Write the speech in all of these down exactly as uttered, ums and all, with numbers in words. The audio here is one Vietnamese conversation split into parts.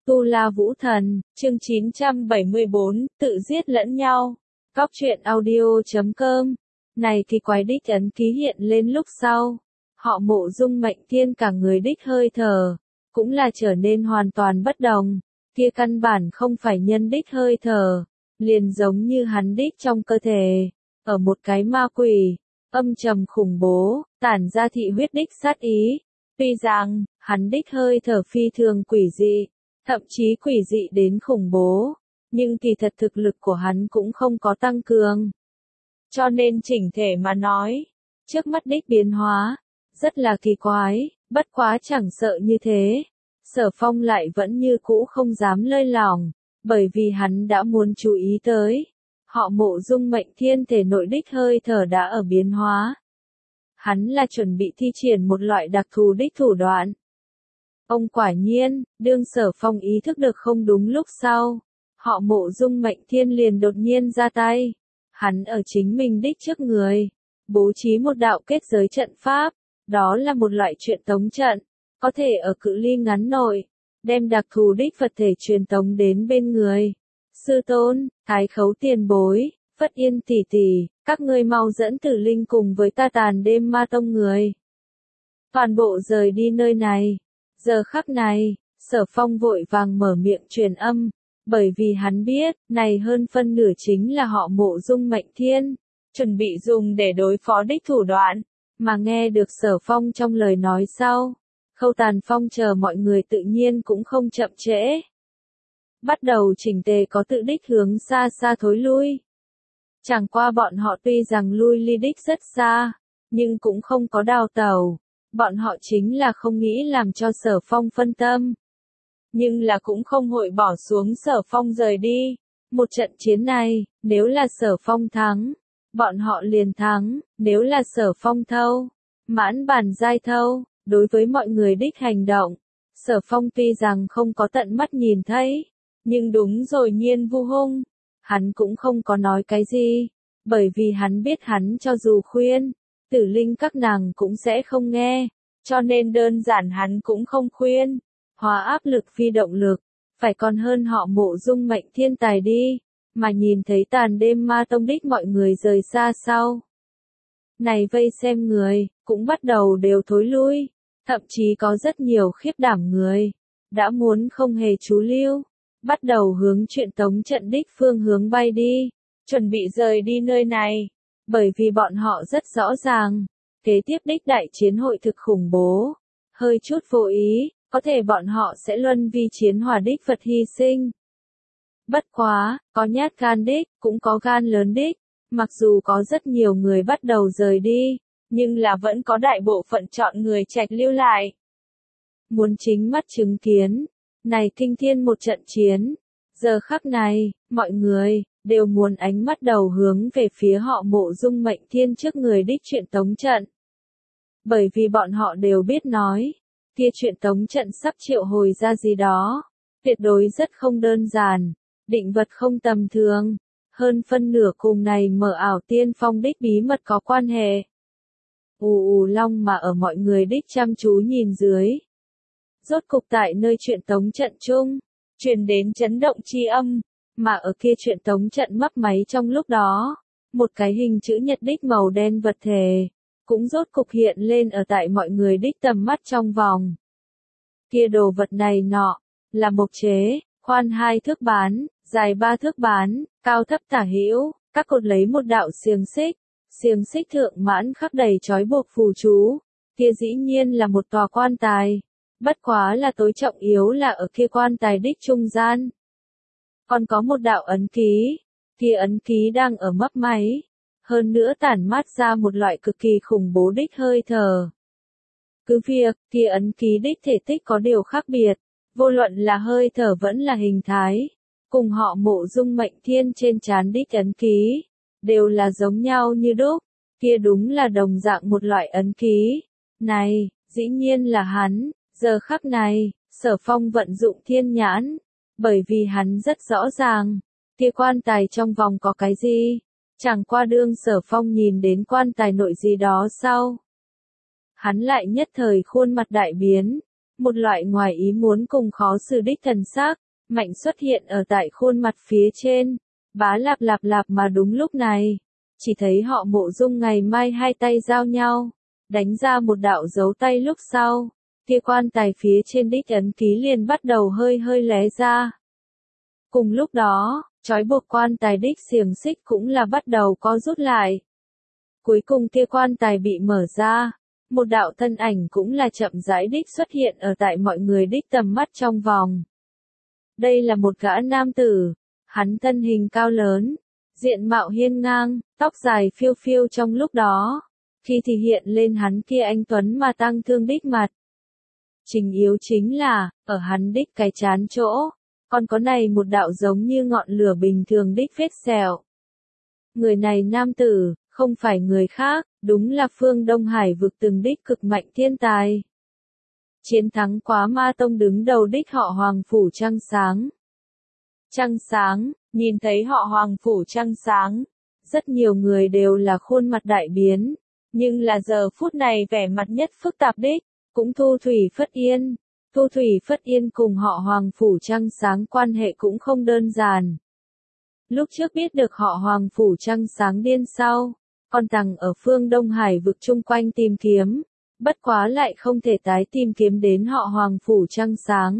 Tu La Vũ Thần, chương chín trăm bảy mươi bốn, tự giết lẫn nhau. Góc truyện audio chấm com. Này thì quái đích ấn ký hiện lên lúc sau. Họ Mộ Dung Mệnh Thiên cả người đích hơi thở, cũng là trở nên hoàn toàn bất đồng. Kia căn bản không phải nhân đích hơi thở, liền giống như hắn đích trong cơ thể. Ở một cái ma quỷ, âm trầm khủng bố, tản ra thị huyết đích sát ý. Tuy rằng, hắn đích hơi thở phi thường quỷ dị, thậm chí quỷ dị đến khủng bố, nhưng kỳ thật thực lực của hắn cũng không có tăng cường. Cho nên chỉnh thể mà nói, trước mắt đích biến hóa, rất là kỳ quái, bất quá chẳng sợ như thế. Sở Phong lại vẫn như cũ không dám lơi lỏng, bởi vì hắn đã muốn chú ý tới. Họ Mộ Dung Mệnh Thiên thể nội đích hơi thở đã ở biến hóa. Hắn là chuẩn bị thi triển một loại đặc thù đích thủ đoạn. Ông quả nhiên, đương Sở Phong ý thức được không đúng lúc sau. Họ Mộ Dung Mệnh Thiên liền đột nhiên ra tay. Hắn ở chính mình đích trước người, bố trí một đạo kết giới trận pháp. Đó là một loại truyền tống trận, có thể ở cự ly ngắn nội, đem đặc thù đích Phật thể truyền tống đến bên người. Sư tôn, Thái Khấu tiền bối, Phất Yên tỷ tỷ, các ngươi mau dẫn Tử Linh cùng với ta Tàn Đêm Ma Tông người. Toàn bộ rời đi nơi này. Giờ khắc này, Sở Phong vội vàng mở miệng truyền âm, bởi vì hắn biết, này hơn phân nửa chính là họ Mộ Dung Mệnh Thiên, chuẩn bị dùng để đối phó đích thủ đoạn. Mà nghe được Sở Phong trong lời nói sau, Khâu Tàn Phong chờ mọi người tự nhiên cũng không chậm trễ. Bắt đầu chỉnh tề có tự đích hướng xa xa thối lui. Chẳng qua bọn họ tuy rằng lui ly đích rất xa, nhưng cũng không có đào tẩu. Bọn họ chính là không nghĩ làm cho Sở Phong phân tâm. Nhưng là cũng không hội bỏ xuống Sở Phong rời đi. Một trận chiến này, nếu là Sở Phong thắng, bọn họ liền thắng, nếu là Sở Phong thâu, mãn bản giai thâu. Đối với mọi người đích hành động, Sở Phong tuy rằng không có tận mắt nhìn thấy, nhưng đúng rồi nhiên vu hung, hắn cũng không có nói cái gì, bởi vì hắn biết hắn cho dù khuyên, Tử Linh các nàng cũng sẽ không nghe, cho nên đơn giản hắn cũng không khuyên. Hóa áp lực phi động lực, phải còn hơn họ Mộ Dung Mệnh Thiên tài đi, mà nhìn thấy Tàn Đêm Ma Tông đích mọi người rời xa sau. Này vây xem người, cũng bắt đầu đều thối lui, thậm chí có rất nhiều khiếp đảm người, đã muốn không hề chú lưu, bắt đầu hướng truyền tống trận đích phương hướng bay đi, chuẩn bị rời đi nơi này, bởi vì bọn họ rất rõ ràng, kế tiếp đích đại chiến hội thực khủng bố, hơi chút vô ý, có thể bọn họ sẽ luân vi chiến hỏa đích Phật hy sinh. Bất quá, có nhát gan đích, cũng có gan lớn đích, mặc dù có rất nhiều người bắt đầu rời đi, nhưng là vẫn có đại bộ phận chọn người trạch lưu lại. Muốn chính mắt chứng kiến, này kinh thiên một trận chiến, giờ khắc này, mọi người, đều muốn ánh mắt đầu hướng về phía họ Mộ Dung Mệnh Thiên trước người đích truyền tống trận. Bởi vì bọn họ đều biết nói, kia truyền tống trận sắp triệu hồi ra gì đó, tuyệt đối rất không đơn giản, định vật không tầm thường, hơn phân nửa cùng này mở ảo tiên phong đích bí mật có quan hệ. Ù ù long mà ở mọi người đích chăm chú nhìn dưới. Rốt cục tại nơi truyền tống trận chung, truyền đến chấn động chi âm, mà ở kia truyền tống trận mấp máy trong lúc đó, một cái hình chữ nhật đích màu đen vật thể, cũng rốt cục hiện lên ở tại mọi người đích tầm mắt trong vòng. Kia đồ vật này nọ, là mộc chế, khoan hai thước bán, dài ba thước bán, cao thấp tả hữu, các cột lấy một đạo xiềng xích, xiềng xích thượng mãn khắc đầy trói buộc phù chú, kia dĩ nhiên là một tòa quan tài, bất quá là tối trọng yếu là ở kia quan tài đích trung gian. Còn có một đạo ấn ký, kia ấn ký đang ở mấp máy, hơn nữa tản mát ra một loại cực kỳ khủng bố đích hơi thở. Cứ việc, kia ấn ký đích thể tích có điều khác biệt, vô luận là hơi thở vẫn là hình thái, cùng họ Mộ Dung Mệnh Thiên trên trán đích ấn ký, đều là giống nhau như đúc, kia đúng là đồng dạng một loại ấn ký. Này, dĩ nhiên là hắn, giờ khắc này, Sở Phong vận dụng thiên nhãn, bởi vì hắn rất rõ ràng, kia quan tài trong vòng có cái gì, chẳng qua đương Sở Phong nhìn đến quan tài nội gì đó sau. Hắn lại nhất thời khuôn mặt đại biến, Một loại ngoài ý muốn cùng khó xử đích thần sắc, mạnh xuất hiện ở tại khuôn mặt phía trên, bá lạp lạp lạp mà đúng lúc này, chỉ thấy họ Mộ Dung ngày mai hai tay giao nhau, đánh ra một đạo dấu tay lúc sau, kia quan tài phía trên đích ấn ký liền bắt đầu hơi hơi lóe ra. Cùng lúc đó, trói buộc quan tài đích xiềng xích cũng là bắt đầu co rút lại. Cuối cùng kia quan tài bị mở ra, một đạo thân ảnh cũng là chậm rãi đích xuất hiện ở tại mọi người đích tầm mắt trong vòng. Đây là một gã nam tử, hắn thân hình cao lớn, diện mạo hiên ngang, tóc dài phiêu phiêu trong lúc đó, khi thì hiện lên hắn kia anh tuấn mà tăng thương đích mặt. Chính yếu chính là, ở hắn đích cái chán chỗ, còn có này một đạo giống như ngọn lửa bình thường đích vết sẹo. Người này nam tử, không phải người khác, đúng là phương Đông Hải vực từng đích cực mạnh thiên tài. Chiến thắng quá ma tông đứng đầu đích họ Hoàng Phủ Trăng Sáng. Trăng Sáng, nhìn thấy họ Hoàng Phủ Trăng Sáng, rất nhiều người đều là khuôn mặt đại biến, nhưng là giờ phút này vẻ mặt nhất phức tạp đích, cũng Thu Thủy Phất Yên. Thu Thủy Phất Yên cùng họ Hoàng Phủ Trăng Sáng quan hệ cũng không đơn giản. Lúc trước biết được họ Hoàng Phủ Trăng Sáng điên sau, còn tằng ở phương Đông Hải vực chung quanh tìm kiếm, bất quá lại không thể tái tìm kiếm đến họ Hoàng Phủ Trăng Sáng.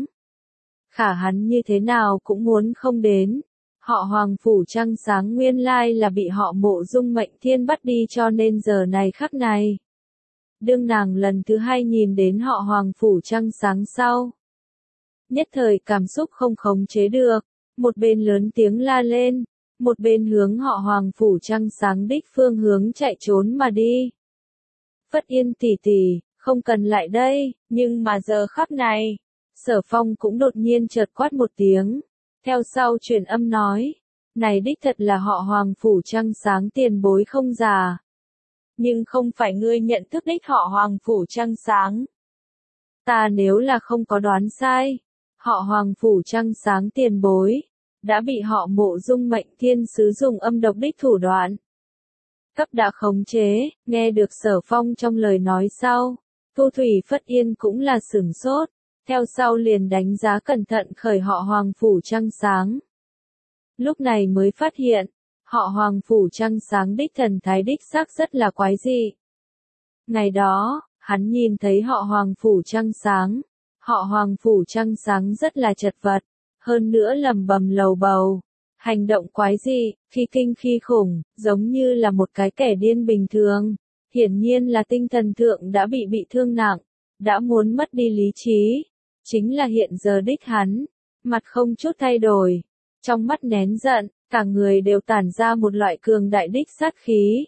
Khả hắn như thế nào cũng muốn không đến, họ Hoàng Phủ Trăng Sáng nguyên lai là bị họ Mộ Dung Mệnh Thiên bắt đi cho nên giờ này khắc này. Đương nàng lần thứ hai nhìn đến họ Hoàng Phủ Trăng Sáng sau. Nhất thời cảm xúc không khống chế được, một bên lớn tiếng la lên, một bên hướng họ Hoàng Phủ Trăng Sáng đích phương hướng chạy trốn mà đi. Phất Yên tỷ tỷ, không cần lại đây, nhưng mà giờ khắc này, Sở Phong cũng đột nhiên chợt quát một tiếng, theo sau truyền âm nói, này đích thật là họ Hoàng Phủ Trăng Sáng tiền bối không già. Nhưng không phải ngươi nhận thức đích họ Hoàng Phủ Trăng Sáng. Ta nếu là không có đoán sai, họ Hoàng Phủ Trăng Sáng tiền bối, đã bị họ Mộ Dung Mệnh Thiên sử dụng âm độc đích thủ đoạn. Cấp đã khống chế, nghe được Sở Phong trong lời nói sau, Thu Thủy Phất Yên cũng là sửng sốt, theo sau liền đánh giá cẩn thận khởi họ Hoàng Phủ Trăng Sáng. Lúc này mới phát hiện, họ Hoàng Phủ Trăng Sáng đích thần thái đích xác rất là quái dị. Ngày đó, hắn nhìn thấy họ Hoàng Phủ Trăng Sáng, họ Hoàng Phủ Trăng Sáng rất là chật vật, hơn nữa lầm bầm lầu bầu, hành động quái dị, khi kinh khi khủng, giống như là một cái kẻ điên bình thường, hiển nhiên là tinh thần thượng đã bị bị thương nặng, đã muốn mất đi lý trí, chính là hiện giờ đích hắn, mặt không chút thay đổi, trong mắt nén giận, cả người đều tản ra một loại cường đại đích sát khí.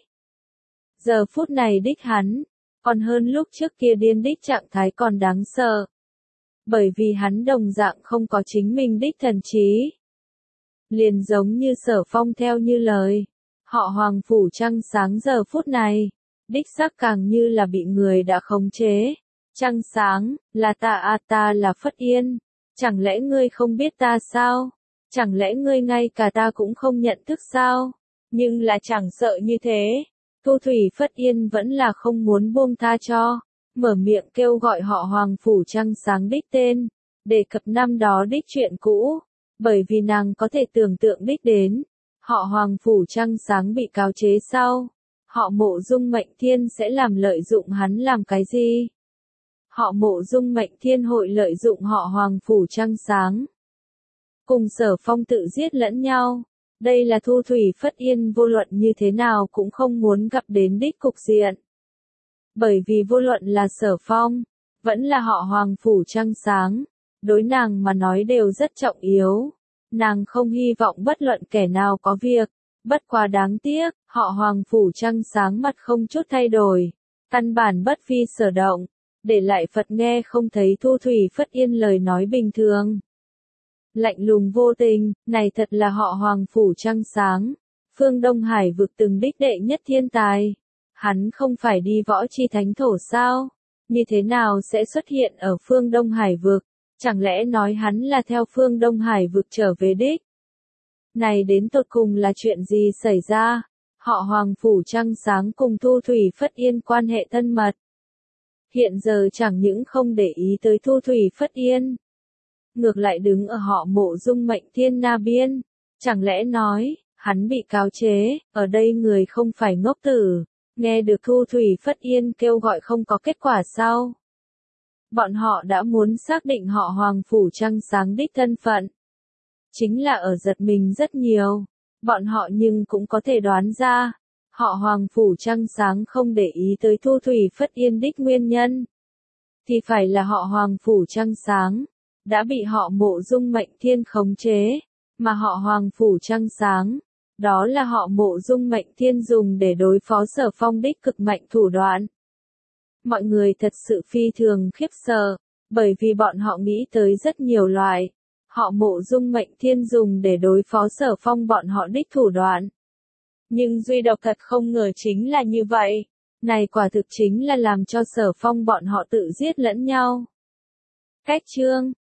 Giờ phút này đích hắn, còn hơn lúc trước kia điên đích trạng thái còn đáng sợ. Bởi vì hắn đồng dạng không có chính mình đích thần trí. Liền giống như Sở Phong theo như lời, họ Hoàng Phủ Trăng Sáng giờ phút này, đích xác càng như là bị người đã khống chế. Trăng Sáng, là ta à ta là Phất Yên, chẳng lẽ ngươi không biết ta sao? Chẳng lẽ ngươi ngay cả ta cũng không nhận thức sao? Nhưng là chẳng sợ như thế, Thu Thủy Phất Yên vẫn là không muốn buông tha cho, mở miệng kêu gọi họ Hoàng Phủ Trăng Sáng đích tên, đề cập năm đó đích chuyện cũ, bởi vì nàng có thể tưởng tượng đích đến, họ Hoàng Phủ Trăng Sáng bị cáo chế sau, họ Mộ Dung Mệnh Thiên sẽ làm lợi dụng hắn làm cái gì? Họ Mộ Dung Mệnh Thiên hội lợi dụng họ Hoàng Phủ Trăng Sáng. Cùng Sở Phong tự giết lẫn nhau, đây là Thu Thủy Phất Yên vô luận như thế nào cũng không muốn gặp đến đích cục diện. Bởi vì vô luận là Sở Phong, vẫn là họ Hoàng Phủ Trăng Sáng, đối nàng mà nói đều rất trọng yếu. Nàng không hy vọng bất luận kẻ nào có việc, bất quá đáng tiếc, họ Hoàng Phủ Trăng Sáng mặt không chút thay đổi, căn bản bất phi sở động, để lại Phật nghe không thấy Thu Thủy Phất Yên lời nói bình thường. Lạnh lùng vô tình, này thật là họ Hoàng Phủ Trăng Sáng, phương Đông Hải vực từng đích đệ nhất thiên tài. Hắn không phải đi võ chi thánh thổ sao? Như thế nào sẽ xuất hiện ở phương Đông Hải vực? Chẳng lẽ nói hắn là theo phương Đông Hải vực trở về đích? Này đến tột cùng là chuyện gì xảy ra? Họ Hoàng Phủ Trăng Sáng cùng Thu Thủy Phất Yên quan hệ thân mật. hiện giờ chẳng những không để ý tới Thu Thủy Phất Yên, ngược lại đứng ở họ Mộ Dung mệnh thiên na biên, chẳng lẽ nói, hắn bị cáo chế, ở đây người không phải ngốc tử, nghe được Thu Thủy Phất Yên kêu gọi không có kết quả sao? Bọn họ đã muốn xác định họ Hoàng Phủ Trăng Sáng đích thân phận. Chính là ở giật mình rất nhiều, bọn họ nhưng cũng có thể đoán ra, họ Hoàng Phủ Trăng Sáng không để ý tới Thu Thủy Phất Yên đích nguyên nhân. Thì phải là họ Hoàng Phủ Trăng Sáng, đã bị họ Mộ Dung mệnh thiên khống chế, mà họ Hoàng Phủ Trăng Sáng, đó là họ Mộ Dung mệnh thiên dùng để đối phó Sở Phong đích cực mạnh thủ đoạn. Mọi người thật sự phi thường khiếp sợ, bởi vì bọn họ nghĩ tới rất nhiều loại, họ Mộ Dung mệnh thiên dùng để đối phó Sở Phong bọn họ đích thủ đoạn. Nhưng duy độc thật không ngờ chính là như vậy, này quả thực chính là làm cho Sở Phong bọn họ tự giết lẫn nhau. Cách chương